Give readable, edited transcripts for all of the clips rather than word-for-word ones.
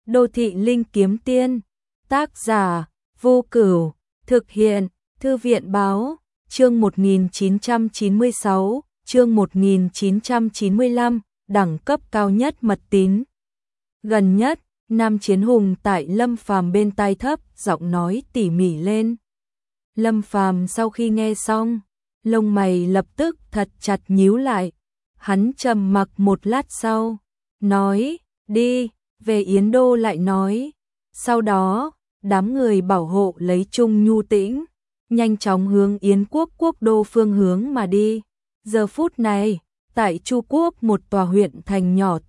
Đô thị linh kiếm tiên, tác giả, Vô Cửu, thực hiện, Thư viện báo, chương 1996, chương 1995, đẳng cấp cao nhất mật tín. Gần nhất, Nam Chiến Hùng tại Lâm Phàm bên tai thấp, giọng nói tỉ mỉ lên. Lâm Phàm sau khi nghe xong, lông mày lập tức thật chặt nhíu lại. Hắn trầm mặc một lát sau, nói, đi, về Yến Đô lại nói. Sau đó, đám người bảo hộ lấy Trung Nhu Tĩnh, nhanh chóng hướng Yến quốc quốc đô phương hướng mà đi. Giờ phút này, tại Chu Quốc một tòa huyện thành nhỏ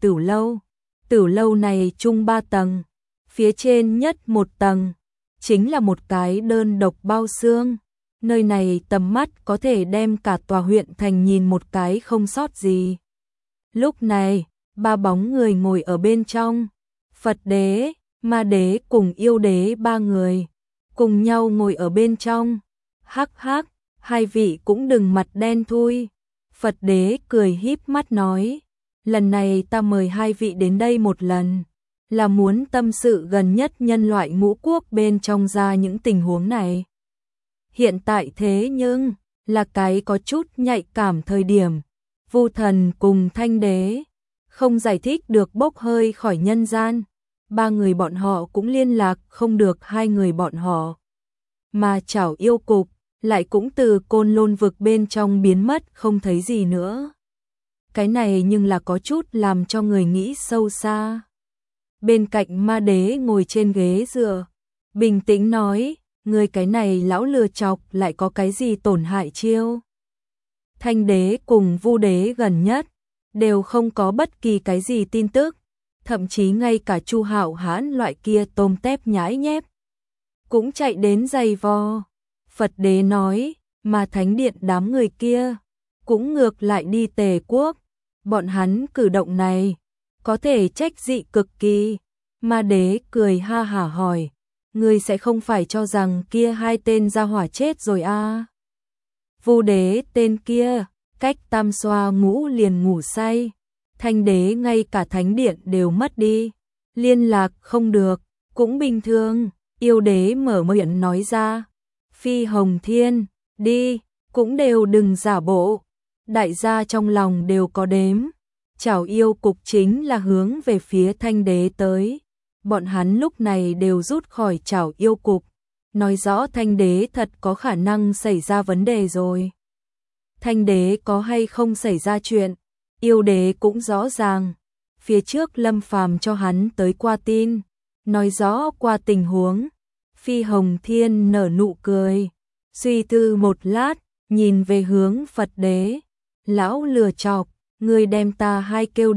Tử lâu này chung 3 tầng, phía trên nhất một tầng, chính là một cái đơn độc bao xương. Nơi này tầm mắt có thể đem cả tòa huyện thành nhìn một cái không sót gì. Lúc này, 3 bóng người ngồi ở bên trong. Phật đế, ma đế cùng yêu đế 3 người, cùng nhau ngồi ở bên trong. Hắc hắc, hai vị cũng đừng mặt đen thui. Phật đế cười híp mắt nói, lần này ta mời hai vị đến đây một lần, là muốn tâm sự gần nhất nhân loại ngũ quốc bên trong ra những tình huống này. Hiện tại thế nhưng, là cái có chút nhạy cảm thời điểm, Vu Thần cùng Thanh Đế không giải thích được bốc hơi khỏi nhân gian. 3 người bọn họ cũng liên lạc không được 2 người bọn họ. Mà Trảo Yêu Cục lại cũng từ Côn Lôn vực bên trong biến mất không thấy gì nữa. Cái này nhưng là có chút làm cho người nghĩ sâu xa. Bên cạnh ma đế ngồi trên ghế dựa, bình tĩnh nói, người cái này lão lừa chọc lại có cái gì tổn hại chiêu. Thanh đế cùng Vu đế gần nhất đều không có bất kỳ cái gì tin tức, thậm chí ngay cả Chu Hạo Hãn loại kia tôm tép nhãi nhép cũng chạy đến giày vò. Phật đế nói, mà thánh điện đám người kia cũng ngược lại đi Tề quốc, bọn hắn cử động này có thể trách dị cực kỳ. Ma đế cười ha hả hỏi, ngươi sẽ không phải cho rằng kia 2 tên gia hỏa chết rồi à? Vu đế tên kia, cách tam xoa ngũ liền ngủ say. Thanh đế ngay cả thánh điện đều mất đi, liên lạc không được, cũng bình thường. Yêu đế mở miệng nói ra, Phi Hồng Thiên, đi, cũng đều đừng giả bộ. Đại gia trong lòng đều có đếm. Trảo Yêu Cục chính là hướng về phía Thanh đế tới. Bọn hắn lúc này đều rút khỏi Trảo Yêu Cục, nói rõ Thanh đế thật có khả năng xảy ra vấn đề rồi. Thanh đế có hay không xảy ra chuyện, yêu đế cũng rõ ràng. Phía trước Lâm Phàm cho hắn tới qua tin, nói rõ qua tình huống. Phi Hồng Thiên nở nụ cười, suy tư một lát, nhìn về hướng Phật đế. Lão lừa chọc, ngươi đem ta hai kêu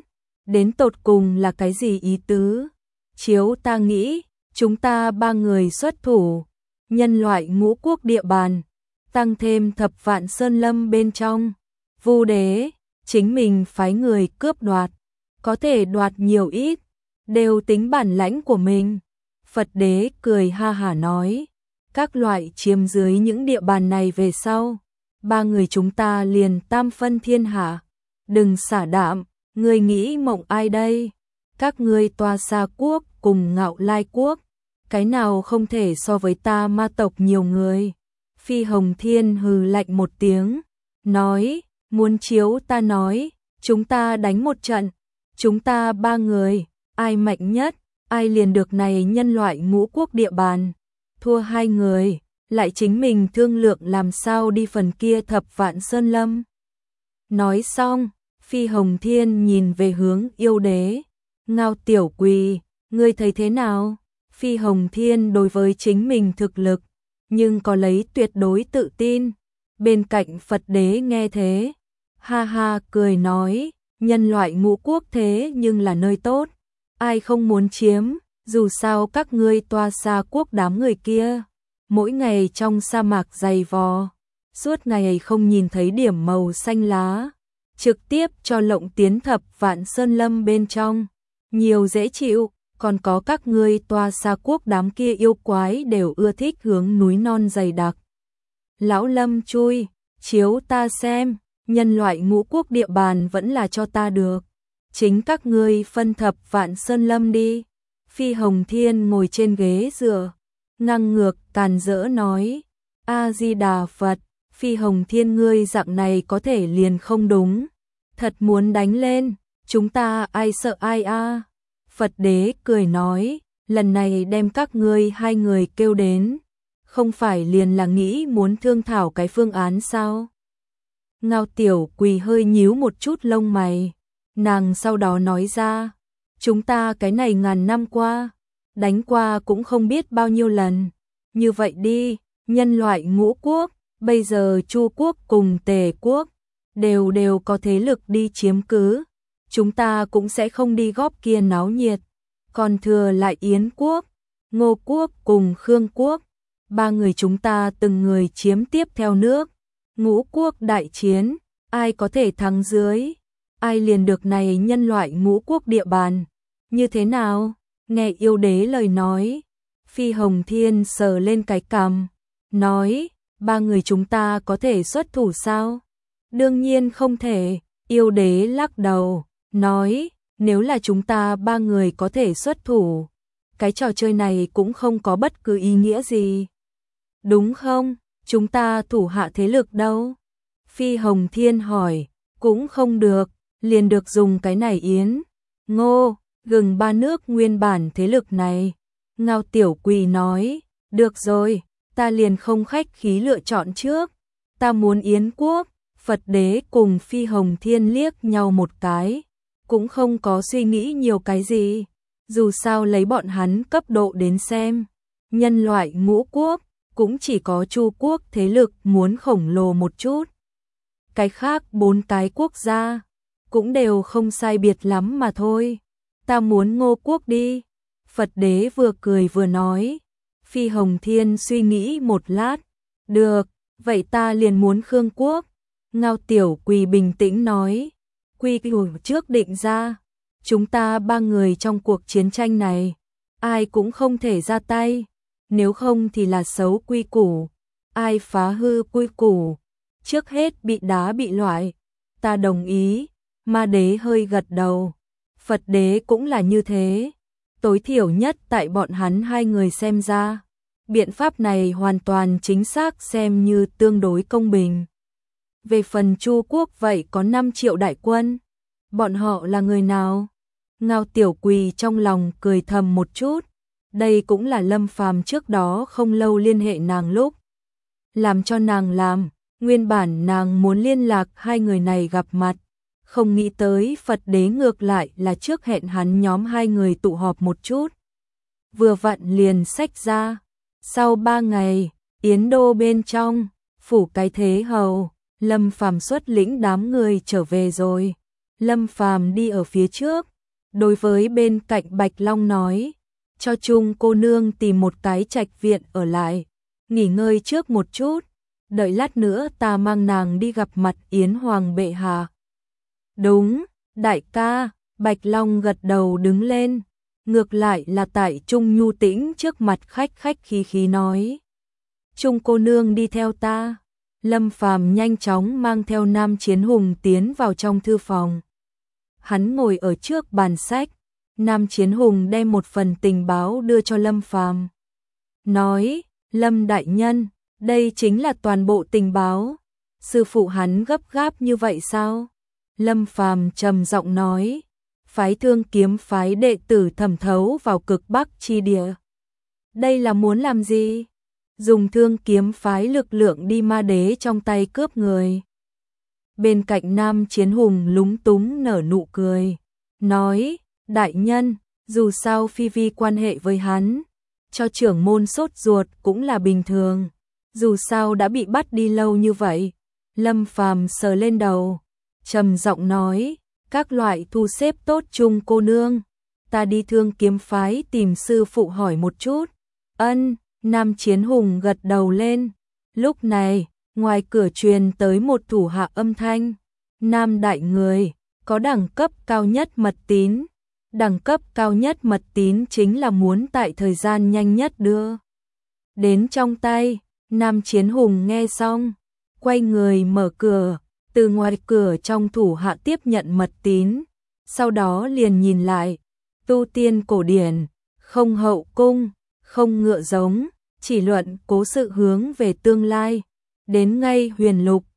đến tột cùng là cái gì ý tứ? Chiếu ta nghĩ, chúng ta 3 người xuất thủ, nhân loại ngũ quốc địa bàn, tăng thêm Thập Vạn Sơn Lâm bên trong. Vu đế chính mình phái người cướp đoạt, có thể đoạt nhiều ít, đều tính bản lãnh của mình. Phật đế cười ha hả nói, các loại chiếm dưới những địa bàn này về sau, 3 người chúng ta liền tam phân thiên hạ. Đừng xả đạm, ngươi nghĩ mộng ai đây? Các ngươi Toa Sa quốc cùng Ngạo Lai quốc, cái nào không thể so với ta ma tộc nhiều người? Phi Hồng Thiên hừ lạnh một tiếng, nói, muốn chiếu ta nói, chúng ta đánh một trận, chúng ta 3 người, ai mạnh nhất, ai liền được này nhân loại ngũ quốc địa bàn. Thua 2 người, lại chính mình thương lượng làm sao đi phần kia Thập Vạn Sơn Lâm. Nói xong, Phi Hồng Thiên nhìn về hướng yêu đế. Ngao Tiểu Quỳ, ngươi thấy thế nào? Phi Hồng Thiên đối với chính mình thực lực, nhưng có lấy tuyệt đối tự tin. Bên cạnh Phật đế nghe thế, ha ha cười nói, nhân loại ngũ quốc thế nhưng là nơi tốt, ai không muốn chiếm, dù sao các ngươi Toa Sa quốc đám người kia, mỗi ngày trong sa mạc dày vò, suốt ngày không nhìn thấy điểm màu xanh lá, trực tiếp cho lộng tiến Thập Vạn Sơn Lâm bên trong, nhiều dễ chịu. Còn có các ngươi Toa Sa quốc đám kia yêu quái đều ưa thích hướng núi non dày đặc. Lão Lâm chui, chiếu ta xem, nhân loại ngũ quốc địa bàn vẫn là cho ta được. Chính các ngươi phân Thập Vạn Sơn Lâm đi. Phi Hồng Thiên ngồi trên ghế dựa, ngang ngược càn rỡ nói, A-di-đà Phật, Phi Hồng Thiên ngươi dạng này có thể liền không đúng, thật muốn đánh lên, chúng ta ai sợ ai a? Phật đế cười nói, lần này đem các ngươi hai người kêu đến, không phải liền là nghĩ muốn thương thảo cái phương án sao? Ngao Tiểu Quỳ hơi nhíu một chút lông mày, nàng sau đó nói ra, chúng ta cái này ngàn năm qua, đánh qua cũng không biết bao nhiêu lần, như vậy đi, nhân loại ngũ quốc, bây giờ Chu quốc cùng Tề quốc, đều có thế lực đi chiếm cứ, chúng ta cũng sẽ không đi góp kia náo nhiệt, còn thừa lại Yến quốc, Ngô quốc cùng Khương quốc, ba người chúng ta từng người chiếm tiếp theo nước, ngũ quốc đại chiến, ai có thể thắng dưới, ai liền được này nhân loại ngũ quốc địa bàn, như thế nào? Nghe yêu đế lời nói, Phi Hồng Thiên sờ lên cái cằm, nói, ba người chúng ta có thể xuất thủ sao? Đương nhiên không thể, yêu đế lắc đầu, nói, nếu là chúng ta ba người có thể xuất thủ, cái trò chơi này cũng không có bất cứ ý nghĩa gì. Đúng không? Chúng ta thủ hạ thế lực đâu? Phi Hồng Thiên hỏi, cũng không được, liền được dùng cái này Yến, Ngô, gừng ba nước nguyên bản thế lực này. Ngao Tiểu Quỳ nói, được rồi, ta liền không khách khí lựa chọn trước, ta muốn Yến quốc. Phật đế cùng Phi Hồng Thiên liếc nhau một cái, cũng không có suy nghĩ nhiều cái gì, dù sao lấy bọn hắn cấp độ đến xem, nhân loại ngũ quốc, cũng chỉ có Chu quốc thế lực muốn khổng lồ một chút. Cái khác 4 cái quốc gia, cũng đều không sai biệt lắm mà thôi, ta muốn Ngô quốc đi. Phật đế vừa cười vừa nói, Phi Hồng Thiên suy nghĩ một lát, được, vậy ta liền muốn Khương quốc. Ngao Tiểu Quỳ bình tĩnh nói, quy củ trước định ra, chúng ta ba người trong cuộc chiến tranh này, ai cũng không thể ra tay, nếu không thì là xấu quy củ, ai phá hư quy củ, trước hết bị đá bị loại, ta đồng ý. Ma đế hơi gật đầu, Phật đế cũng là như thế, tối thiểu nhất tại bọn hắn hai người xem ra, biện pháp này hoàn toàn chính xác xem như tương đối công bình. Về phần Chu quốc vậy có 5 triệu đại quân, bọn họ là người nào? Ngao Tiểu Quỳ trong lòng cười thầm một chút, đây cũng là Lâm Phàm trước đó không lâu liên hệ nàng lúc làm cho nàng làm, nguyên bản nàng muốn liên lạc hai người này gặp mặt, không nghĩ tới Phật đế ngược lại là trước hẹn hắn nhóm hai người tụ họp một chút. Vừa vặn liền xách ra, sau 3 ngày, Yến đô bên trong, phủ cái thế hầu, Lâm Phàm xuất lĩnh đám người trở về rồi. Lâm Phàm đi ở phía trước, đối với bên cạnh Bạch Long nói, cho Trung cô nương tìm một cái trạch viện ở lại, nghỉ ngơi trước một chút, đợi lát nữa ta mang nàng đi gặp mặt Yến Hoàng bệ hạ. Đúng, đại ca, Bạch Long gật đầu đứng lên, ngược lại là tại Trung nhu tĩnh trước mặt khách khí khí nói, Trung cô nương đi theo ta. Lâm Phàm nhanh chóng mang theo Nam Chiến Hùng tiến vào trong thư phòng. Hắn ngồi ở trước bàn sách, Nam Chiến Hùng đem một phần tình báo đưa cho Lâm Phàm. Nói, Lâm đại nhân, đây chính là toàn bộ tình báo. Sư phụ hắn gấp gáp như vậy sao? Lâm Phàm trầm giọng nói, phái Thương Kiếm phái đệ tử thẩm thấu vào cực Bắc chi địa. Đây là muốn làm gì? Dùng Thương Kiếm phái lực lượng đi ma đế trong tay cướp người. Bên cạnh Nam Chiến Hùng lúng túng nở nụ cười, nói, đại nhân, dù sao Phi Vi quan hệ với hắn, cho trưởng môn sốt ruột cũng là bình thường, dù sao đã bị bắt đi lâu như vậy. Lâm Phàm sờ lên đầu, trầm giọng nói, các loại thu xếp tốt Trung cô nương, ta đi Thương Kiếm phái tìm sư phụ hỏi một chút. Ân. Nam Chiến Hùng gật đầu lên. Lúc này, ngoài cửa truyền tới một thủ hạ âm thanh. Nam đại người, có đẳng cấp cao nhất mật tín. Đẳng cấp cao nhất mật tín chính là muốn tại thời gian nhanh nhất đưa đến trong tay. Nam Chiến Hùng nghe xong, quay người mở cửa, từ ngoài cửa trong thủ hạ tiếp nhận mật tín. Sau đó liền nhìn lại, tu tiên cổ điển, không hậu cung, không ngựa giống, chỉ luận cố sự hướng về tương lai. Đến ngay Huyền Lục,